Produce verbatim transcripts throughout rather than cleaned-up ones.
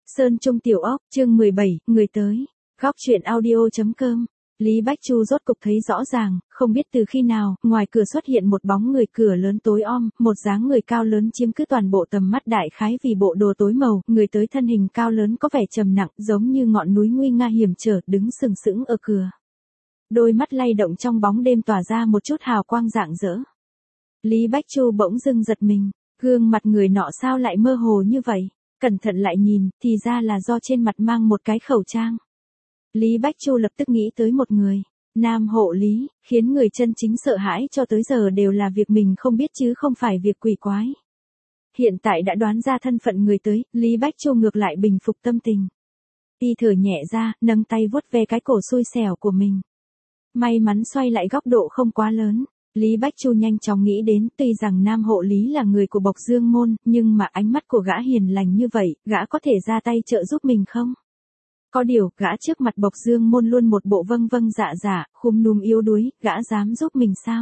Sơn Trung Tiểu Ốc, chương mười bảy, người tới. Góc truyện audio.com. Lý Bách Chu rốt cục thấy rõ ràng, không biết từ khi nào, ngoài cửa xuất hiện một bóng người cửa lớn tối om, một dáng người cao lớn chiếm cứ toàn bộ tầm mắt đại khái vì bộ đồ tối màu, người tới thân hình cao lớn có vẻ trầm nặng, giống như ngọn núi nguy nga hiểm trở, đứng sừng sững ở cửa. Đôi mắt lay động trong bóng đêm tỏa ra một chút hào quang rạng rỡ. Lý Bách Chu bỗng dưng giật mình, gương mặt người nọ sao lại mơ hồ như vậy? Cẩn thận lại nhìn, thì ra là do trên mặt mang một cái khẩu trang. Lý Bách Chu lập tức nghĩ tới một người, Nam Hộ Lý, khiến người chân chính sợ hãi cho tới giờ đều là việc mình không biết chứ không phải việc quỷ quái. Hiện tại đã đoán ra thân phận người tới, Lý Bách Chu ngược lại bình phục tâm tình. Y thở nhẹ ra, nâng tay vuốt ve cái cổ xui xẻo của mình. May mắn xoay lại góc độ không quá lớn. Lý Bách Chu nhanh chóng nghĩ đến, tuy rằng Nam Hộ Lý là người của Bộc Dương Môn, nhưng mà ánh mắt của gã hiền lành như vậy, gã có thể ra tay trợ giúp mình không? Có điều, gã trước mặt Bộc Dương Môn luôn một bộ vâng vâng dạ dạ, khúm núm yếu đuối, gã dám giúp mình sao?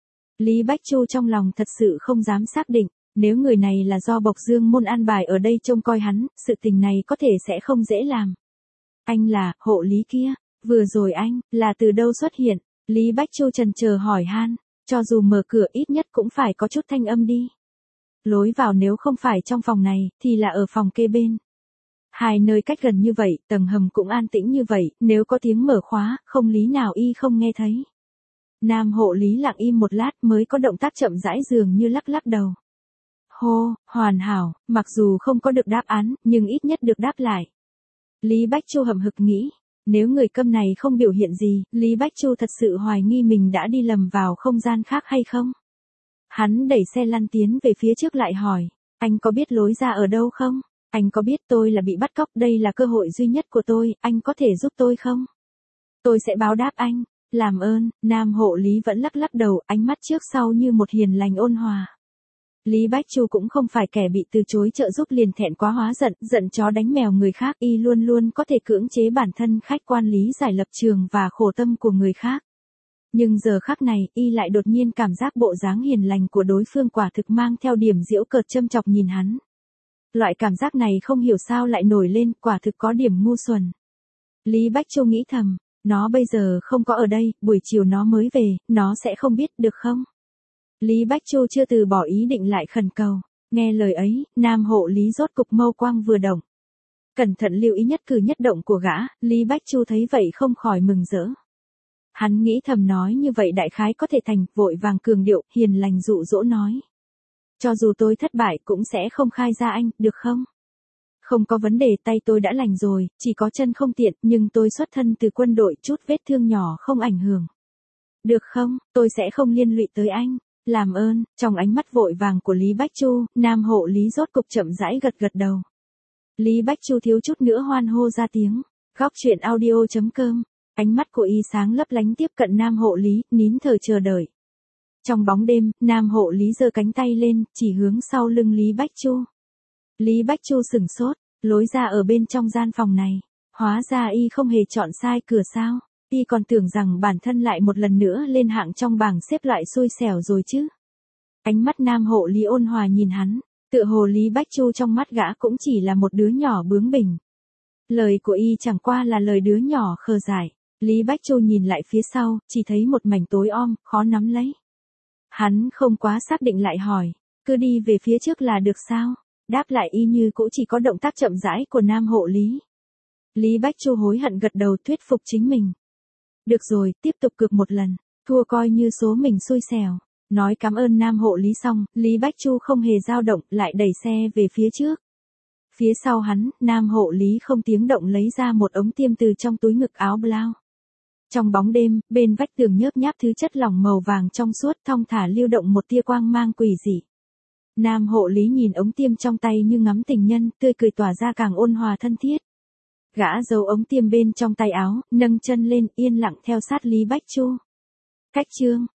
Lý Bách Chu trong lòng thật sự không dám xác định, nếu người này là do Bộc Dương Môn an bài ở đây trông coi hắn, sự tình này có thể sẽ không dễ làm. Anh là, Hộ Lý kia, vừa rồi anh, là từ đâu xuất hiện? Lý Bách Chu chần chờ hỏi han. Cho dù mở cửa ít nhất cũng phải có chút thanh âm đi. Lối vào nếu không phải trong phòng này, thì là ở phòng kê bên. Hai nơi cách gần như vậy, tầng hầm cũng an tĩnh như vậy, nếu có tiếng mở khóa, không lý nào y không nghe thấy. Nam Hộ Lý lặng im một lát mới có động tác chậm rãi dường như lắc lắc đầu. Hô, hoàn hảo, mặc dù không có được đáp án, nhưng ít nhất được đáp lại. Lý Bách Chu hậm hực nghĩ. Nếu người câm này không biểu hiện gì, Lý Bách Chu thật sự hoài nghi mình đã đi lầm vào không gian khác hay không? Hắn đẩy xe lăn tiến về phía trước lại hỏi, anh có biết lối ra ở đâu không? Anh có biết tôi là bị bắt cóc, đây là cơ hội duy nhất của tôi, anh có thể giúp tôi không? Tôi sẽ báo đáp anh, làm ơn. Nam Hộ Lý vẫn lắc lắc đầu, ánh mắt trước sau như một hiền lành ôn hòa. Lý Bách Chu cũng không phải kẻ bị từ chối trợ giúp liền thẹn quá hóa giận, giận chó đánh mèo người khác, y luôn luôn có thể cưỡng chế bản thân khách quan lý giải lập trường và khổ tâm của người khác. Nhưng giờ khắc này, y lại đột nhiên cảm giác bộ dáng hiền lành của đối phương quả thực mang theo điểm giễu cợt châm chọc nhìn hắn. Loại cảm giác này không hiểu sao lại nổi lên, quả thực có điểm ngu xuẩn. Lý Bách Chu nghĩ thầm, nó bây giờ không có ở đây, buổi chiều nó mới về, nó sẽ không biết được không? Lý Bách Chu chưa từ bỏ ý định lại khẩn cầu. Nghe lời ấy, Nam Hộ Lý rốt cục mâu quang vừa động. Cẩn thận lưu ý nhất cử nhất động của gã, Lý Bách Chu thấy vậy không khỏi mừng rỡ. Hắn nghĩ thầm nói như vậy đại khái có thể thành, vội vàng cường điệu, hiền lành dụ dỗ nói. Cho dù tôi thất bại cũng sẽ không khai ra anh, được không? Không có vấn đề, tay tôi đã lành rồi, chỉ có chân không tiện, nhưng tôi xuất thân từ quân đội, chút vết thương nhỏ không ảnh hưởng. Được không, tôi sẽ không liên lụy tới anh. Làm ơn. Trong ánh mắt vội vàng của Lý Bách Chu, Nam Hộ Lý rốt cục chậm rãi gật gật đầu. Lý Bách Chu thiếu chút nữa hoan hô ra tiếng. Góc truyện audio.com. Ánh mắt của y sáng lấp lánh tiếp cận Nam Hộ Lý, nín thở chờ đợi. Trong bóng đêm, Nam Hộ Lý giơ cánh tay lên, chỉ hướng sau lưng Lý Bách Chu. Lý Bách Chu sửng sốt, lối ra ở bên trong gian phòng này. Hóa ra y không hề chọn sai cửa sao. Y còn tưởng rằng bản thân lại một lần nữa lên hạng trong bảng xếp loại xui xẻo rồi chứ. Ánh mắt Nam Hộ Lý ôn hòa nhìn hắn, tựa hồ Lý Bách Chu trong mắt gã cũng chỉ là một đứa nhỏ bướng bỉnh. Lời của y chẳng qua là lời đứa nhỏ khờ dại. Lý Bách Chu nhìn lại phía sau, chỉ thấy một mảnh tối om, khó nắm lấy. Hắn không quá xác định lại hỏi, cứ đi về phía trước là được sao? Đáp lại y như cũng chỉ có động tác chậm rãi của Nam Hộ Lý. Lý Bách Chu hối hận gật đầu thuyết phục chính mình. Được rồi, tiếp tục cược một lần, thua coi như số mình xui xẻo. Nói cảm ơn Nam Hộ Lý xong, Lý Bách Chu không hề dao động, lại đẩy xe về phía trước. Phía sau hắn, Nam Hộ Lý không tiếng động lấy ra một ống tiêm từ trong túi ngực áo blau. Trong bóng đêm, bên vách tường nhớp nháp thứ chất lỏng màu vàng trong suốt thong thả lưu động một tia quang mang quỷ dị. Nam Hộ Lý nhìn ống tiêm trong tay như ngắm tình nhân, tươi cười tỏa ra càng ôn hòa thân thiết. Gã giấu ống tiêm bên trong tay áo, nâng chân lên, yên lặng theo sát Lý Bách Chu. Cách chương,